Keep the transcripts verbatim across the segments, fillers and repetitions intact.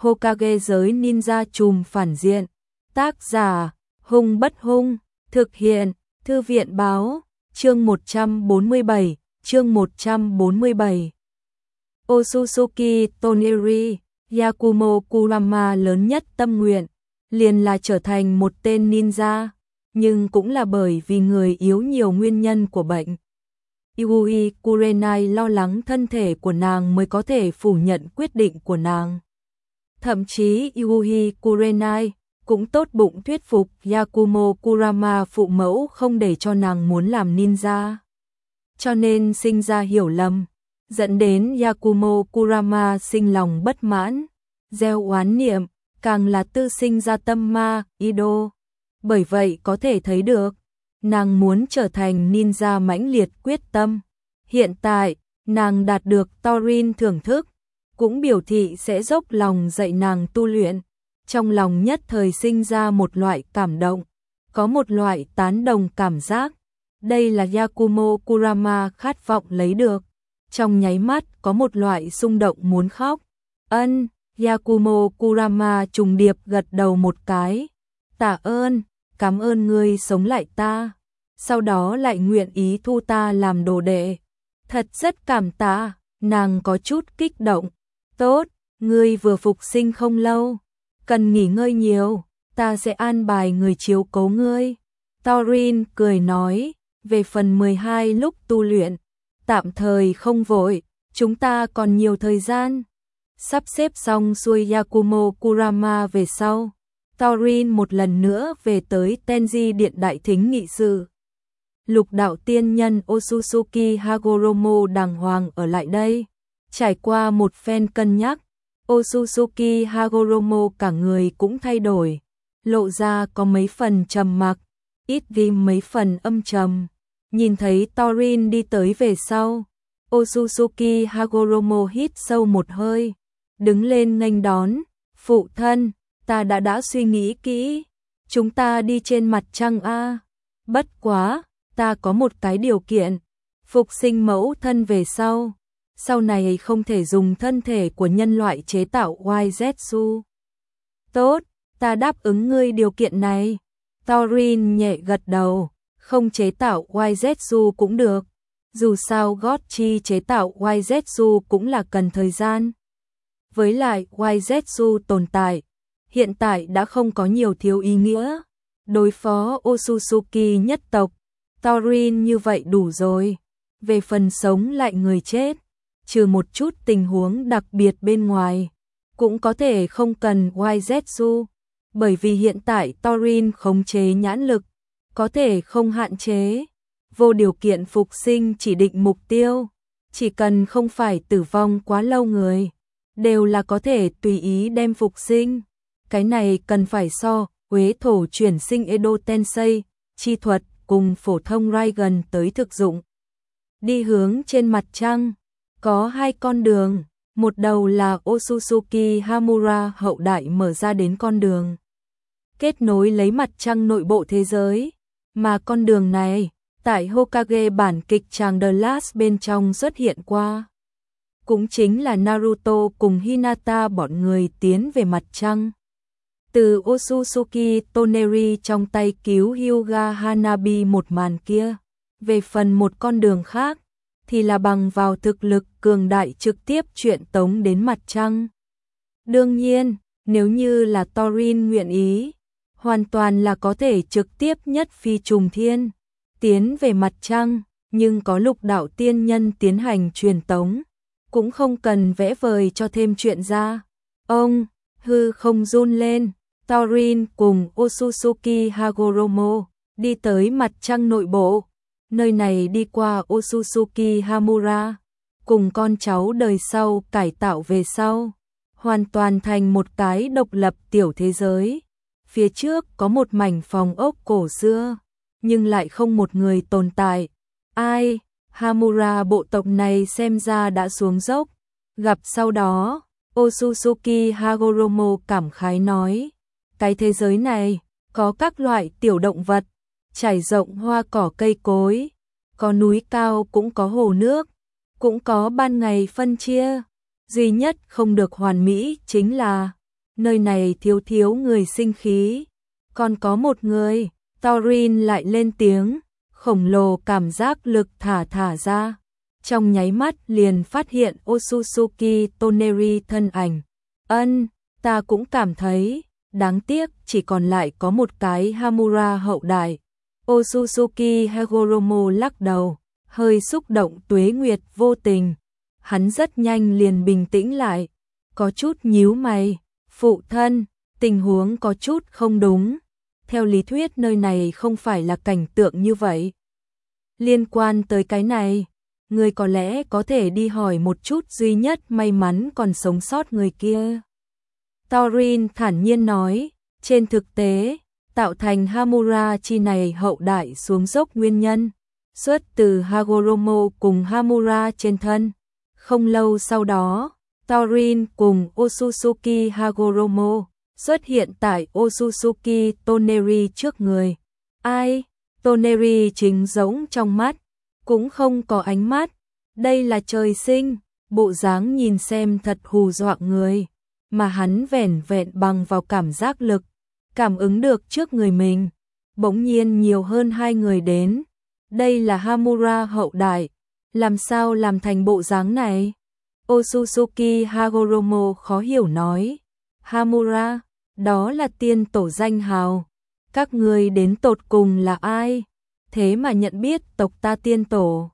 Hokage giới ninja trùm phản diện. Tác giả, Hung Bất Hung, thực hiện, Thư viện báo, chương một trăm bốn mươi bảy, chương một trăm bốn mươi bảy. Otsutsuki Toneri, Yakumo Kurama lớn nhất tâm nguyện, liền là trở thành một tên ninja, nhưng cũng là bởi vì người yếu nhiều nguyên nhân của bệnh. Yui Kurenai lo lắng thân thể của nàng mới có thể phủ nhận quyết định của nàng. Thậm chí Yui Kurenai cũng tốt bụng thuyết phục Yakumo Kurama phụ mẫu không để cho nàng muốn làm ninja. Cho nên sinh ra hiểu lầm, dẫn đến Yakumo Kurama sinh lòng bất mãn, gieo oán niệm, càng là tư sinh ra tâm ma, Ido. Bởi vậy có thể thấy được, nàng muốn trở thành ninja mãnh liệt quyết tâm. Hiện tại, nàng đạt được Torin thưởng thức, cũng biểu thị sẽ dốc lòng dạy nàng tu luyện. Trong lòng nhất thời sinh ra một loại cảm động, có một loại tán đồng cảm giác. Đây là Yakumo Kurama khát vọng lấy được. Trong nháy mắt có một loại xung động muốn khóc. Ân, Yakumo Kurama trùng điệp gật đầu một cái. Tạ ơn, cảm ơn ngươi sống lại ta. Sau đó lại nguyện ý thu ta làm đồ đệ. Thật rất cảm tạ, nàng có chút kích động. Tốt, ngươi vừa phục sinh không lâu, cần nghỉ ngơi nhiều, ta sẽ an bài người chiếu cố ngươi. Torin cười nói, về phần mười hai lúc tu luyện, tạm thời không vội, chúng ta còn nhiều thời gian. Sắp xếp xong xuôi Yakumo Kurama về sau, Torin một lần nữa về tới Tenji Điện Đại Thính nghị sự. Lục đạo tiên nhân Otsutsuki Hagoromo đàng hoàng ở lại đây. Trải qua một phen cân nhắc, Otsutsuki Hagoromo cả người cũng thay đổi, lộ ra có mấy phần trầm mặc, ít đi mấy phần âm trầm. Nhìn thấy Torin đi tới về sau, Otsutsuki Hagoromo hít sâu một hơi, đứng lên nghênh đón. Phụ thân, ta đã đã suy nghĩ kỹ, chúng ta đi trên mặt trăng a. Bất quá, ta có một cái điều kiện, phục sinh mẫu thân về sau, sau này không thể dùng thân thể của nhân loại chế tạo Wazetsu. Tốt, ta đáp ứng ngươi điều kiện này. Torin nhẹ gật đầu, không chế tạo Wazetsu cũng được. Dù sao Gotchi chế tạo Wazetsu cũng là cần thời gian. Với lại Wazetsu tồn tại, hiện tại đã không có nhiều thiếu ý nghĩa. Đối phó Otsutsuki nhất tộc, Torin như vậy đủ rồi. Về phần sống lại người chết, trừ một chút tình huống đặc biệt bên ngoài, cũng có thể không cần Wazetsu, bởi vì hiện tại Torin khống chế nhãn lực, có thể không hạn chế, vô điều kiện phục sinh chỉ định mục tiêu, chỉ cần không phải tử vong quá lâu người, đều là có thể tùy ý đem phục sinh. Cái này cần phải so, Uế thổ chuyển sinh Edo Tensei, chi thuật cùng phổ thông Raigan tới thực dụng. Đi hướng trên mặt trăng, có hai con đường, một đầu là Otsutsuki Hamura hậu đại mở ra đến con đường, kết nối lấy mặt trăng nội bộ thế giới, mà con đường này, tại Hokage bản kịch Chàng The Last bên trong xuất hiện qua. Cũng chính là Naruto cùng Hinata bọn người tiến về mặt trăng. Từ Otsutsuki Toneri trong tay cứu Hyuga Hanabi một màn kia, về phần một con đường khác, thì là bằng vào thực lực cường đại trực tiếp chuyện tống đến mặt trăng. Đương nhiên, nếu như là Torin nguyện ý, hoàn toàn là có thể trực tiếp nhất phi trùng thiên, tiến về mặt trăng, nhưng có lục đạo tiên nhân tiến hành truyền tống, cũng không cần vẽ vời cho thêm chuyện ra. Ông, hư không run lên, Torin cùng Otsutsuki Hagoromo đi tới mặt trăng nội bộ. Nơi này đi qua Otsutsuki Hamura, cùng con cháu đời sau cải tạo về sau, hoàn toàn thành một cái độc lập tiểu thế giới. Phía trước có một mảnh phòng ốc cổ xưa, nhưng lại không một người tồn tại. Ai, Hamura bộ tộc này xem ra đã xuống dốc. Gặp sau đó, Otsutsuki Hagoromo cảm khái nói, cái thế giới này có các loại tiểu động vật, trải rộng hoa cỏ cây cối, có núi cao cũng có hồ nước, cũng có ban ngày phân chia. Duy nhất không được hoàn mỹ chính là nơi này thiếu thiếu người sinh khí. Còn có một người, Thorin lại lên tiếng, khổng lồ cảm giác lực thả thả ra. Trong nháy mắt liền phát hiện Otsutsuki Toneri thân ảnh. Ân, ta cũng cảm thấy, đáng tiếc chỉ còn lại có một cái Hamura hậu đại. Otsutsuki Hagoromo lắc đầu, hơi xúc động tuế nguyệt vô tình. Hắn rất nhanh liền bình tĩnh lại, có chút nhíu mày. Phụ thân, tình huống có chút không đúng. Theo lý thuyết nơi này không phải là cảnh tượng như vậy. Liên quan tới cái này, người có lẽ có thể đi hỏi một chút duy nhất may mắn còn sống sót người kia. Thorin thản nhiên nói, trên thực tế, tạo thành Hamura chi này hậu đại xuống dốc nguyên nhân, xuất từ Hagoromo cùng Hamura trên thân. Không lâu sau đó, Thorin cùng Otsutsuki Hagoromo xuất hiện tại Otsutsuki Toneri trước người. Ai? Toneri chính giống trong mắt, cũng không có ánh mắt. Đây là trời sinh, bộ dáng nhìn xem thật hù dọa người, mà hắn vẻn vẹn bằng vào cảm giác lực, cảm ứng được trước người mình. Bỗng nhiên nhiều hơn hai người đến. Đây là Hamura hậu đại, làm sao làm thành bộ dáng này? Otsutsuki Hagoromo khó hiểu nói. Hamura, đó là tiên tổ danh hào. Các người đến tột cùng là ai? Thế mà nhận biết tộc ta tiên tổ.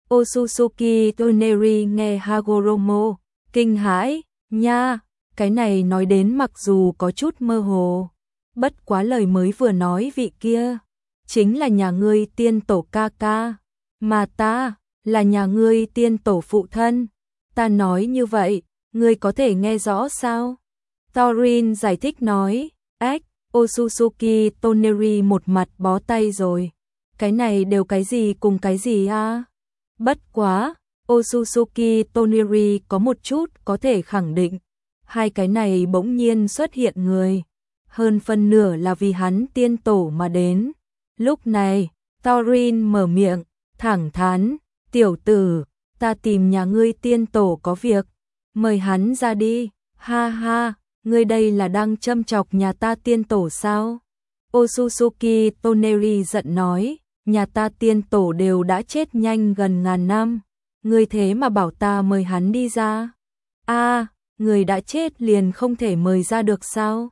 Otsutsuki Toneri nghe Hagoromo, kinh hãi, nha, cái này nói đến mặc dù có chút mơ hồ. Bất quá lời mới vừa nói vị kia, chính là nhà ngươi tiên tổ ca ca, mà ta, là nhà ngươi tiên tổ phụ thân. Ta nói như vậy, ngươi có thể nghe rõ sao? Thorin giải thích nói, ách, Otsutsuki Toneri một mặt bó tay rồi. Cái này đều cái gì cùng cái gì à? Bất quá, Otsutsuki Toneri có một chút có thể khẳng định. Hai cái này bỗng nhiên xuất hiện người. Hơn phân nửa là vì hắn tiên tổ mà đến. Lúc này, Thorin mở miệng, thẳng thắn, tiểu tử, ta tìm nhà ngươi tiên tổ có việc. Mời hắn ra đi, ha ha, ngươi đây là đang châm chọc nhà ta tiên tổ sao? Otsutsuki Toneri giận nói, nhà ta tiên tổ đều đã chết nhanh gần ngàn năm. Ngươi thế mà bảo ta mời hắn đi ra. A, người đã chết liền không thể mời ra được sao?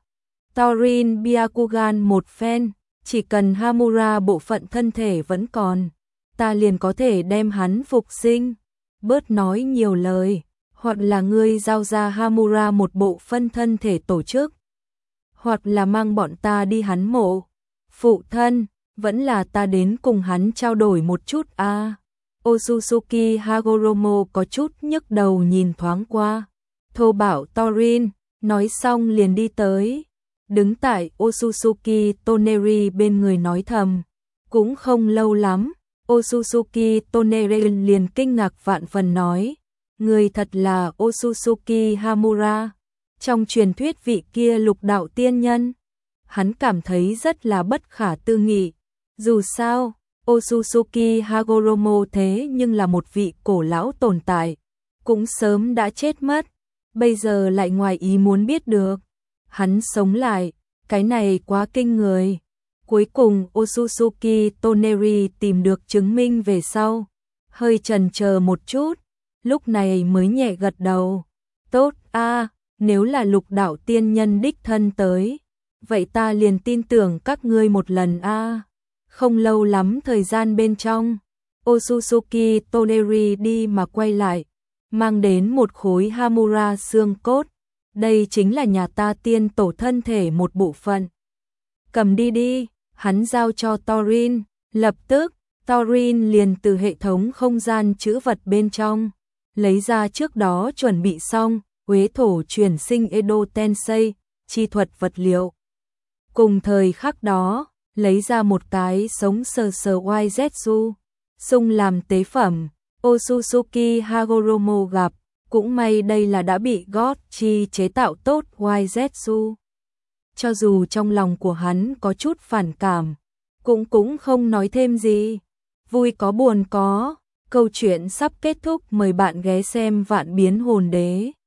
Thorin Byakugan một phen, chỉ cần Hamura bộ phận thân thể vẫn còn, ta liền có thể đem hắn phục sinh. Bớt nói nhiều lời, hoặc là ngươi giao ra Hamura một bộ phân thân thể tổ chức, hoặc là mang bọn ta đi hắn mộ. Phụ thân, vẫn là ta đến cùng hắn trao đổi một chút a. À. Otsutsuki Hagoromo có chút nhức đầu nhìn thoáng qua, thô bảo Thorin, nói xong liền đi tới. Đứng tại Otsutsuki Toneri bên người nói thầm. Cũng không lâu lắm, Otsutsuki Toneri liền kinh ngạc vạn phần nói, người thật là Otsutsuki Hamura, trong truyền thuyết vị kia lục đạo tiên nhân. Hắn cảm thấy rất là bất khả tư nghị. Dù sao, Otsutsuki Hagoromo thế nhưng là một vị cổ lão tồn tại, cũng sớm đã chết mất, bây giờ lại ngoài ý muốn biết được hắn sống lại, cái này quá kinh người. Cuối cùng Otsutsuki Toneri tìm được chứng minh về sau, hơi chần chờ một chút, lúc này mới nhẹ gật đầu. Tốt a, à, nếu là lục đạo tiên nhân đích thân tới, vậy ta liền tin tưởng các ngươi một lần a. À. Không lâu lắm thời gian bên trong, Otsutsuki Toneri đi mà quay lại, mang đến một khối Hamura xương cốt. Đây chính là nhà ta tiên tổ thân thể một bộ phận. Cầm đi đi, hắn giao cho Thorin. Lập tức, Thorin liền từ hệ thống không gian trữ vật bên trong lấy ra trước đó chuẩn bị xong Huế thổ chuyển sinh Edo Tensei chi thuật vật liệu. Cùng thời khắc đó, lấy ra một cái sống sờ sờ Yzetsu, sung làm tế phẩm. Otsutsuki Hagoromo gặp, cũng may đây là đã bị God Chi chế tạo tốt Yzetsu. Cho dù trong lòng của hắn có chút phản cảm, cũng cũng không nói thêm gì. Vui có buồn có, câu chuyện sắp kết thúc, mời bạn ghé xem Vạn Biến Hồn Đế.